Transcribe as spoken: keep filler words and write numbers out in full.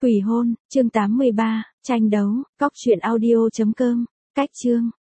Quỷ hôn, chương tám mươi ba, tranh đấu, cóc truyện audio chấm com, cách chương.